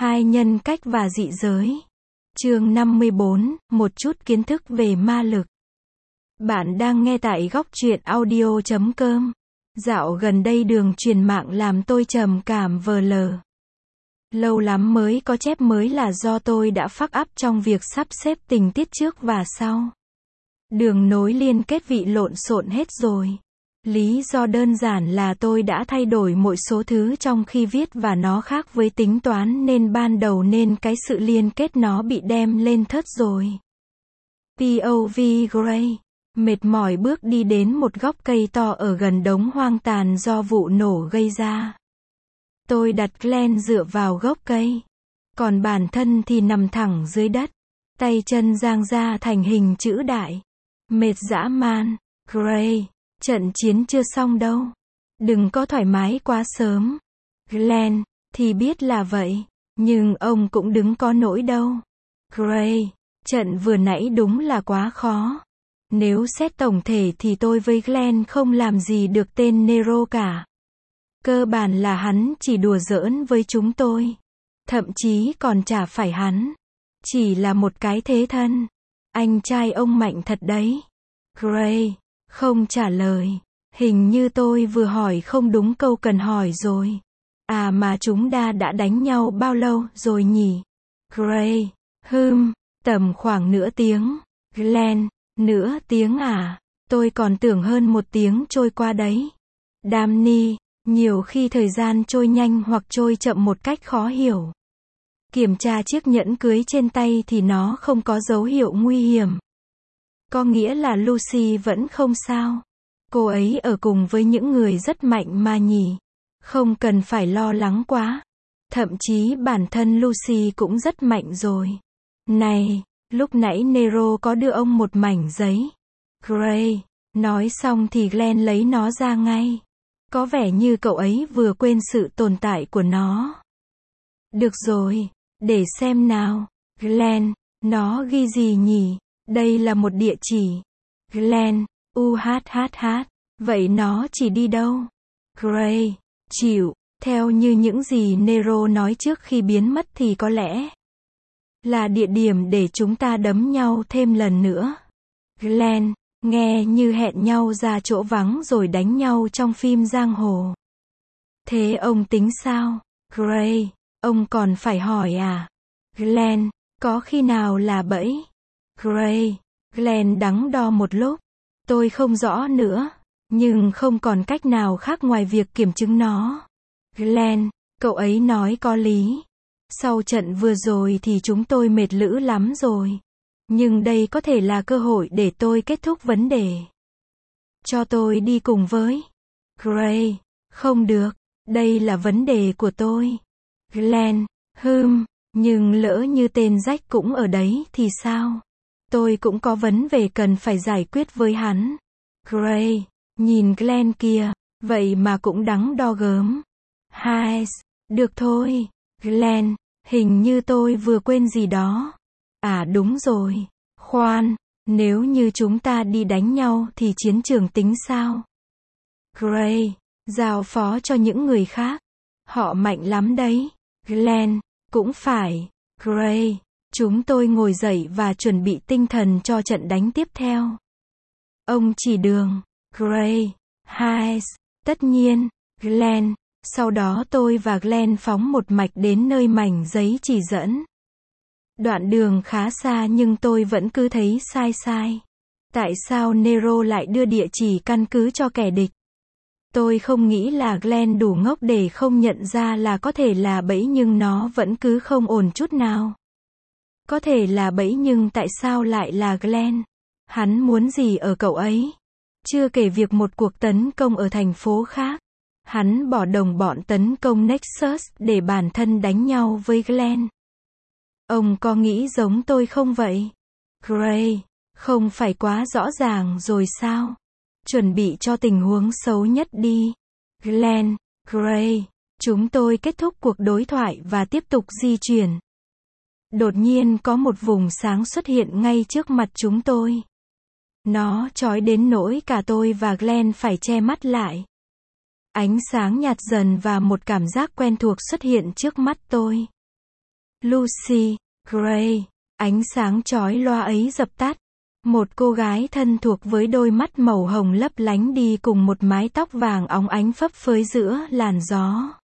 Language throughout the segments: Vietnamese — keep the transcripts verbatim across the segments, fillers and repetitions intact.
Hai nhân cách và dị giới. Chương năm mươi bốn, một chút kiến thức về ma lực. Bạn đang nghe tại góc truyện audio chấm com. Dạo gần đây đường truyền mạng làm tôi trầm cảm vờ lờ. Lâu lắm mới có chép mới là do tôi đã fuck up trong việc sắp xếp tình tiết trước và sau. Đường nối liên kết vị lộn xộn hết rồi. Lý do đơn giản là tôi đã thay đổi một số thứ trong khi viết và nó khác với tính toán nên ban đầu nên cái sự liên kết nó bị đem lên thớt rồi. pê ô vê Gray. Mệt mỏi bước đi đến một gốc cây to ở gần đống hoang tàn do vụ nổ gây ra. Tôi đặt Glenn dựa vào gốc cây. Còn bản thân thì nằm thẳng dưới đất. Tay chân dang ra thành hình chữ đại. Mệt dã man. Gray. Trận chiến chưa xong đâu. Đừng có thoải mái quá sớm. Glenn. Thì biết là vậy. Nhưng ông cũng đứng có nỗi đâu. Gray. Trận vừa nãy đúng là quá khó. Nếu xét tổng thể thì tôi với Glenn không làm gì được tên Nero cả. Cơ bản là hắn chỉ đùa giỡn với chúng tôi. Thậm chí còn chả phải hắn. Chỉ là một cái thế thân. Anh trai ông mạnh thật đấy. Gray. Không trả lời. Hình như tôi vừa hỏi không đúng câu cần hỏi rồi. À mà chúng ta đã đánh nhau bao lâu rồi nhỉ? Gray. Hừm. Tầm khoảng nửa tiếng. Glenn. Nửa tiếng à? Tôi còn tưởng hơn một tiếng trôi qua đấy. Damni. Nhiều khi thời gian trôi nhanh hoặc trôi chậm một cách khó hiểu. Kiểm tra chiếc nhẫn cưới trên tay thì nó không có dấu hiệu nguy hiểm. Có nghĩa là Lucy vẫn không sao. Cô ấy ở cùng với những người rất mạnh mà nhỉ. Không cần phải lo lắng quá. Thậm chí bản thân Lucy cũng rất mạnh rồi. Này, lúc nãy Nero có đưa ông một mảnh giấy. Gray. Nói xong thì Glenn lấy nó ra ngay. Có vẻ như cậu ấy vừa quên sự tồn tại của nó. Được rồi, để xem nào. Glenn. Nó ghi gì nhỉ? Đây là một địa chỉ. Glenn. U H H H. Vậy nó chỉ đi đâu? Gray. Chịu. Theo như những gì Nero nói trước khi biến mất thì có lẽ là địa điểm để chúng ta đấm nhau thêm lần nữa. Glenn. Nghe như hẹn nhau ra chỗ vắng rồi đánh nhau trong phim giang hồ. Thế ông tính sao? Gray. Ông còn phải hỏi à? Glenn. Có khi nào là bẫy? Gray. Glenn đắn đo một lúc. Tôi không rõ nữa. Nhưng không còn cách nào khác ngoài việc kiểm chứng nó. Glenn. Cậu ấy nói có lý. Sau trận vừa rồi thì chúng tôi mệt lử lắm rồi. Nhưng đây có thể là cơ hội để tôi kết thúc vấn đề. Cho tôi đi cùng với. Gray. Không được. Đây là vấn đề của tôi. Glenn. Hừm. Nhưng lỡ như tên Jack cũng ở đấy thì sao? Tôi cũng có vấn đề cần phải giải quyết với hắn. Gray. Nhìn Glenn kia. Vậy mà cũng đắn đo gớm. Hai. Được thôi. Glenn. Hình như tôi vừa quên gì đó. À đúng rồi. Khoan. Nếu như chúng ta đi đánh nhau thì chiến trường tính sao? Gray. Giao phó cho những người khác. Họ mạnh lắm đấy. Glenn. Cũng phải. Gray. Chúng tôi ngồi dậy và chuẩn bị tinh thần cho trận đánh tiếp theo. Ông chỉ đường. Gray. Hai. Tất nhiên. Glenn. Sau đó tôi và Glenn phóng một mạch đến nơi mảnh giấy chỉ dẫn. Đoạn đường khá xa nhưng tôi vẫn cứ thấy sai sai. Tại sao Nero lại đưa địa chỉ căn cứ cho kẻ địch? Tôi không nghĩ là Glenn đủ ngốc để không nhận ra là có thể là bẫy nhưng nó vẫn cứ không ổn chút nào. Có thể là bẫy nhưng tại sao lại là Glenn? Hắn muốn gì ở cậu ấy? Chưa kể việc một cuộc tấn công ở thành phố khác. Hắn bỏ đồng bọn tấn công Nexus để bản thân đánh nhau với Glenn. Ông có nghĩ giống tôi không vậy? Gray. Không phải quá rõ ràng rồi sao? Chuẩn bị cho tình huống xấu nhất đi. Glenn. Gray. Chúng tôi kết thúc cuộc đối thoại và tiếp tục di chuyển. Đột nhiên có một vùng sáng xuất hiện ngay trước mặt chúng tôi. Nó chói đến nỗi cả tôi và Glenn phải che mắt lại. Ánh sáng nhạt dần và một cảm giác quen thuộc xuất hiện trước mắt tôi. Lucy Gray. Ánh sáng chói lóa ấy dập tắt. Một cô gái thân thuộc với đôi mắt màu hồng lấp lánh đi cùng một mái tóc vàng óng ánh phấp phới giữa làn gió.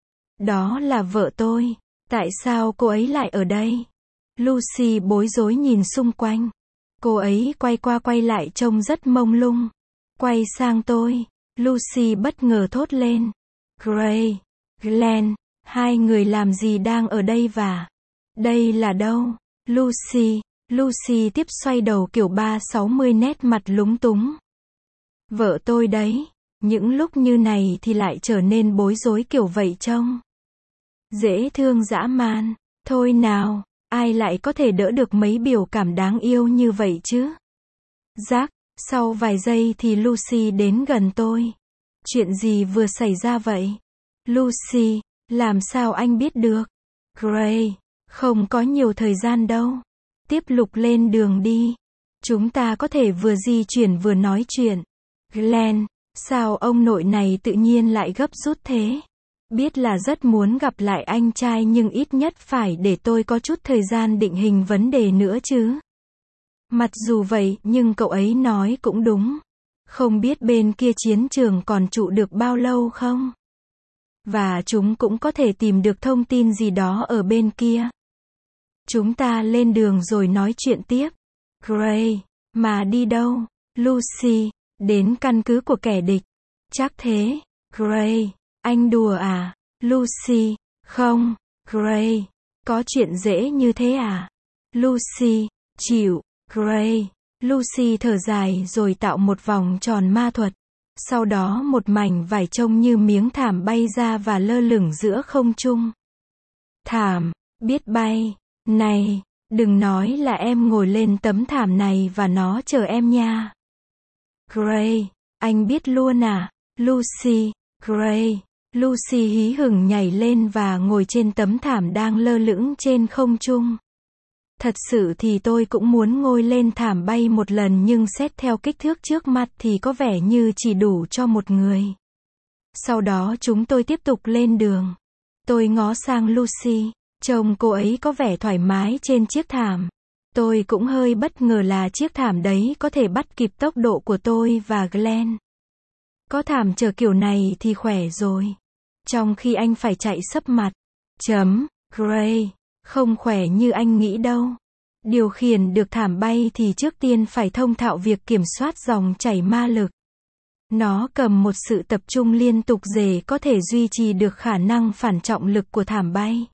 Đó là vợ tôi. Tại sao cô ấy lại ở đây? Lucy bối rối nhìn xung quanh. Cô ấy quay qua quay lại trông rất mông lung. Quay sang tôi. Lucy bất ngờ thốt lên. Gray, Glenn, hai người làm gì đang ở đây và... Đây là đâu? Lucy, Lucy tiếp xoay đầu kiểu ba sáu mươi nét mặt lúng túng. Vợ tôi đấy. Những lúc như này thì lại trở nên bối rối kiểu vậy trông. Dễ thương dã man. Thôi nào, ai lại có thể đỡ được mấy biểu cảm đáng yêu như vậy chứ? Jack, sau vài giây thì Lucy đến gần tôi. Chuyện gì vừa xảy ra vậy? Lucy, làm sao anh biết được? Gray, không có nhiều thời gian đâu. Tiếp lục lên đường đi. Chúng ta có thể vừa di chuyển vừa nói chuyện. Glenn, sao ông nội này tự nhiên lại gấp rút thế? Biết là rất muốn gặp lại anh trai nhưng ít nhất phải để tôi có chút thời gian định hình vấn đề nữa chứ. Mặc dù vậy, nhưng cậu ấy nói cũng đúng. Không biết bên kia chiến trường còn trụ được bao lâu không? Và chúng cũng có thể tìm được thông tin gì đó ở bên kia. Chúng ta lên đường rồi nói chuyện tiếp. Gray, mà đi đâu? Lucy, đến căn cứ của kẻ địch. Chắc thế. Gray, anh đùa à? Lucy, không. Gray, có chuyện dễ như thế à? Lucy, chịu. Gray, Lucy thở dài rồi tạo một vòng tròn ma thuật. Sau đó một mảnh vải trông như miếng thảm bay ra và lơ lửng giữa không trung. Thảm, biết bay. Này, đừng nói là em ngồi lên tấm thảm này và nó chờ em nha. Gray, anh biết luôn à? Lucy, Gray, Lucy hí hửng nhảy lên và ngồi trên tấm thảm đang lơ lửng trên không trung. Thật sự thì tôi cũng muốn ngồi lên thảm bay một lần nhưng xét theo kích thước trước mặt thì có vẻ như chỉ đủ cho một người. Sau đó chúng tôi tiếp tục lên đường. Tôi ngó sang Lucy, trông cô ấy có vẻ thoải mái trên chiếc thảm. Tôi cũng hơi bất ngờ là chiếc thảm đấy có thể bắt kịp tốc độ của tôi và Glenn. Có thảm chở kiểu này thì khỏe rồi. Trong khi anh phải chạy sấp mặt. Chấm, Gray, không khỏe như anh nghĩ đâu. Điều khiển được thảm bay thì trước tiên phải thông thạo việc kiểm soát dòng chảy ma lực. Nó cầm một sự tập trung liên tục để có thể duy trì được khả năng phản trọng lực của thảm bay.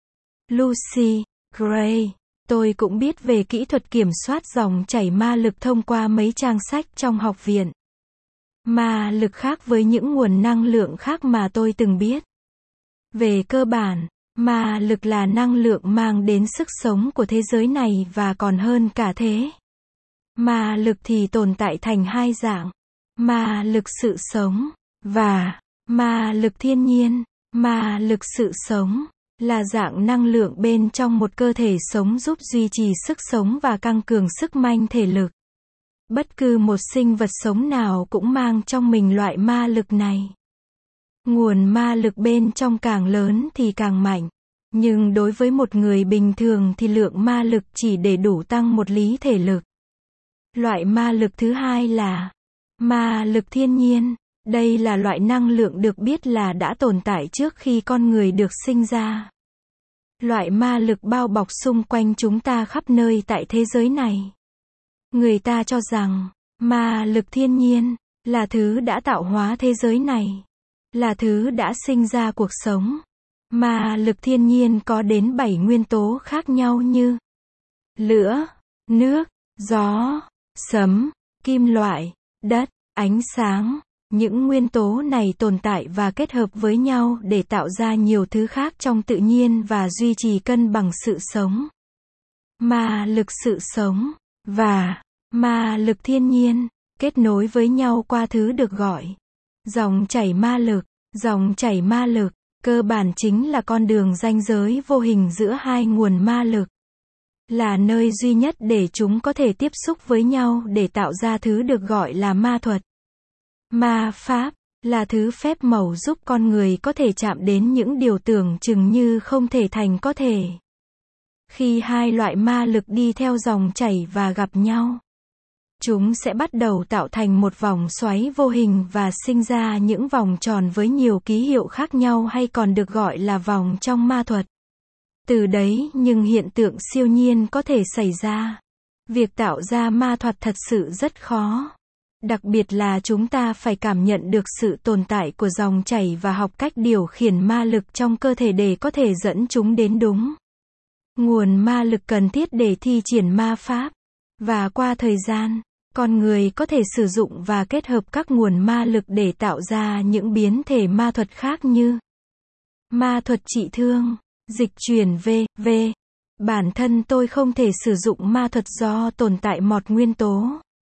Lucy, Gray, tôi cũng biết về kỹ thuật kiểm soát dòng chảy ma lực thông qua mấy trang sách trong học viện. Ma lực khác với những nguồn năng lượng khác mà tôi từng biết. Về cơ bản, ma lực là năng lượng mang đến sức sống của thế giới này và còn hơn cả thế. Ma lực thì tồn tại thành hai dạng. Ma lực sự sống và ma lực thiên nhiên. Ma lực sự sống là dạng năng lượng bên trong một cơ thể sống giúp duy trì sức sống và tăng cường sức mạnh thể lực. Bất cứ một sinh vật sống nào cũng mang trong mình loại ma lực này. Nguồn ma lực bên trong càng lớn thì càng mạnh. Nhưng đối với một người bình thường thì lượng ma lực chỉ để đủ tăng một lý thể lực. Loại ma lực thứ hai là ma lực thiên nhiên. Đây là loại năng lượng được biết là đã tồn tại trước khi con người được sinh ra. Loại ma lực bao bọc xung quanh chúng ta khắp nơi tại thế giới này. Người ta cho rằng, ma lực thiên nhiên, là thứ đã tạo hóa thế giới này. Là thứ đã sinh ra cuộc sống. Ma lực thiên nhiên có đến bảy nguyên tố khác nhau như lửa, nước, gió, sấm, kim loại, đất, ánh sáng. Những nguyên tố này tồn tại và kết hợp với nhau để tạo ra nhiều thứ khác trong tự nhiên và duy trì cân bằng sự sống. Ma lực sự sống và ma lực thiên nhiên kết nối với nhau qua thứ được gọi dòng chảy ma lực. Dòng chảy ma lực cơ bản chính là con đường ranh giới vô hình giữa hai nguồn ma lực. Là nơi duy nhất để chúng có thể tiếp xúc với nhau để tạo ra thứ được gọi là ma thuật. Ma pháp là thứ phép màu giúp con người có thể chạm đến những điều tưởng chừng như không thể thành có thể. Khi hai loại ma lực đi theo dòng chảy và gặp nhau, chúng sẽ bắt đầu tạo thành một vòng xoáy vô hình và sinh ra những vòng tròn với nhiều ký hiệu khác nhau hay còn được gọi là vòng trong ma thuật. Từ đấy nhưng hiện tượng siêu nhiên có thể xảy ra. Việc tạo ra ma thuật thật sự rất khó. Đặc biệt là chúng ta phải cảm nhận được sự tồn tại của dòng chảy và học cách điều khiển ma lực trong cơ thể để có thể dẫn chúng đến đúng nguồn ma lực cần thiết để thi triển ma pháp. Và qua thời gian, con người có thể sử dụng và kết hợp các nguồn ma lực để tạo ra những biến thể ma thuật khác như ma thuật trị thương, dịch chuyển vân vân. Bản thân tôi không thể sử dụng ma thuật do tồn tại một nguyên tố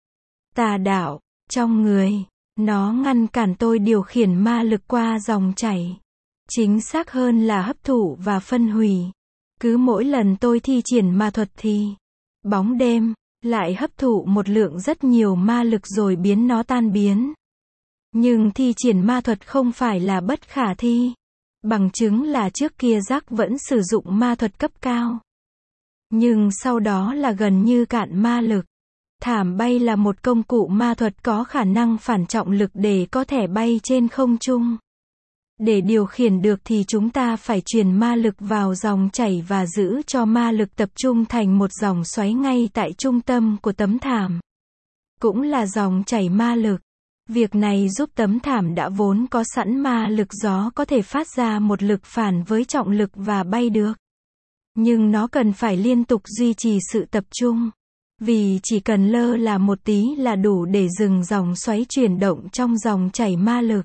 tà đạo trong người. Nó ngăn cản tôi điều khiển ma lực qua dòng chảy. Chính xác hơn là hấp thụ và phân hủy. Cứ mỗi lần tôi thi triển ma thuật thì bóng đêm lại hấp thụ một lượng rất nhiều ma lực rồi biến nó tan biến. Nhưng thi triển ma thuật không phải là bất khả thi. Bằng chứng là trước kia Jack vẫn sử dụng ma thuật cấp cao. Nhưng sau đó là gần như cạn ma lực. Thảm bay là một công cụ ma thuật có khả năng phản trọng lực để có thể bay trên không trung. Để điều khiển được thì chúng ta phải truyền ma lực vào dòng chảy và giữ cho ma lực tập trung thành một dòng xoáy ngay tại trung tâm của tấm thảm. Cũng là dòng chảy ma lực. Việc này giúp tấm thảm đã vốn có sẵn ma lực gió có thể phát ra một lực phản với trọng lực và bay được. Nhưng nó cần phải liên tục duy trì sự tập trung. Vì chỉ cần lơ là một tí là đủ để dừng dòng xoáy chuyển động trong dòng chảy ma lực.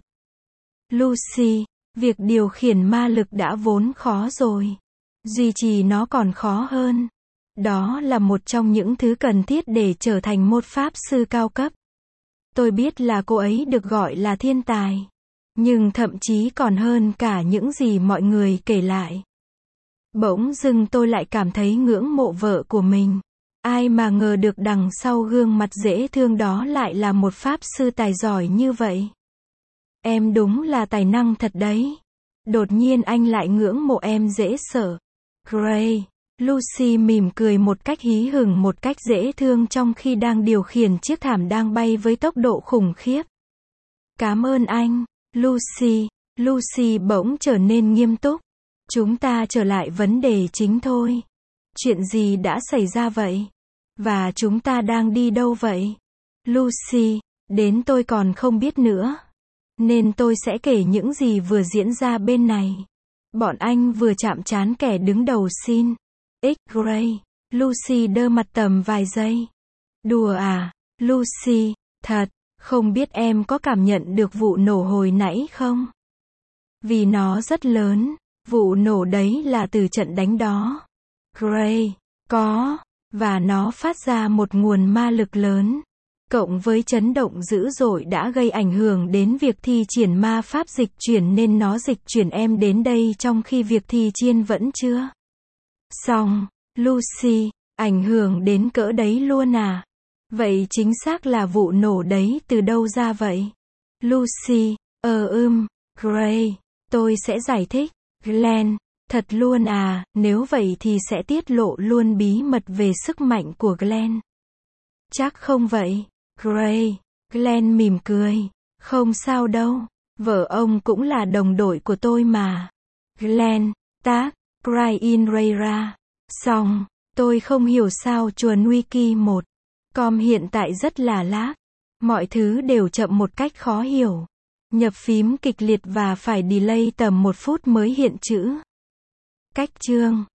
Lucy, việc điều khiển ma lực đã vốn khó rồi. Duy trì nó còn khó hơn. Đó là một trong những thứ cần thiết để trở thành một pháp sư cao cấp. Tôi biết là cô ấy được gọi là thiên tài. Nhưng thậm chí còn hơn cả những gì mọi người kể lại. Bỗng dưng tôi lại cảm thấy ngưỡng mộ vợ của mình. Ai mà ngờ được đằng sau gương mặt dễ thương đó lại là một pháp sư tài giỏi như vậy. Em đúng là tài năng thật đấy. Đột nhiên anh lại ngưỡng mộ em dễ sợ. Gray. Lucy mỉm cười một cách hí hửng một cách dễ thương trong khi đang điều khiển chiếc thảm đang bay với tốc độ khủng khiếp. Cảm ơn anh, Lucy. Lucy bỗng trở nên nghiêm túc. Chúng ta trở lại vấn đề chính thôi. Chuyện gì đã xảy ra vậy? Và chúng ta đang đi đâu vậy? Lucy, đến tôi còn không biết nữa. Nên tôi sẽ kể những gì vừa diễn ra bên này. Bọn anh vừa chạm trán kẻ đứng đầu xin. X Gray. Lucy đơ mặt tầm vài giây. Đùa à, Lucy, thật, không biết em có cảm nhận được vụ nổ hồi nãy không? Vì nó rất lớn, vụ nổ đấy là từ trận đánh đó. Gray, có, và nó phát ra một nguồn ma lực lớn. Cộng với chấn động dữ dội đã gây ảnh hưởng đến việc thi triển ma pháp dịch chuyển nên nó dịch chuyển em đến đây trong khi việc thi chiên vẫn chưa xong. Lucy, ảnh hưởng đến cỡ đấy luôn à? Vậy chính xác là vụ nổ đấy từ đâu ra vậy? Lucy, ờ ưm, Gray, tôi sẽ giải thích. Glenn, thật luôn à, nếu vậy thì sẽ tiết lộ luôn bí mật về sức mạnh của Glenn. Chắc không vậy, Gray. Glenn mỉm cười. Không sao đâu, vợ ông cũng là đồng đội của tôi mà. Glenn, tác, Brian Rayra. Xong, tôi không hiểu sao chuồn wiki một com hiện tại rất là lag. Mọi thứ đều chậm một cách khó hiểu. Nhập phím kịch liệt và phải delay tầm một phút mới hiện chữ. Cách chương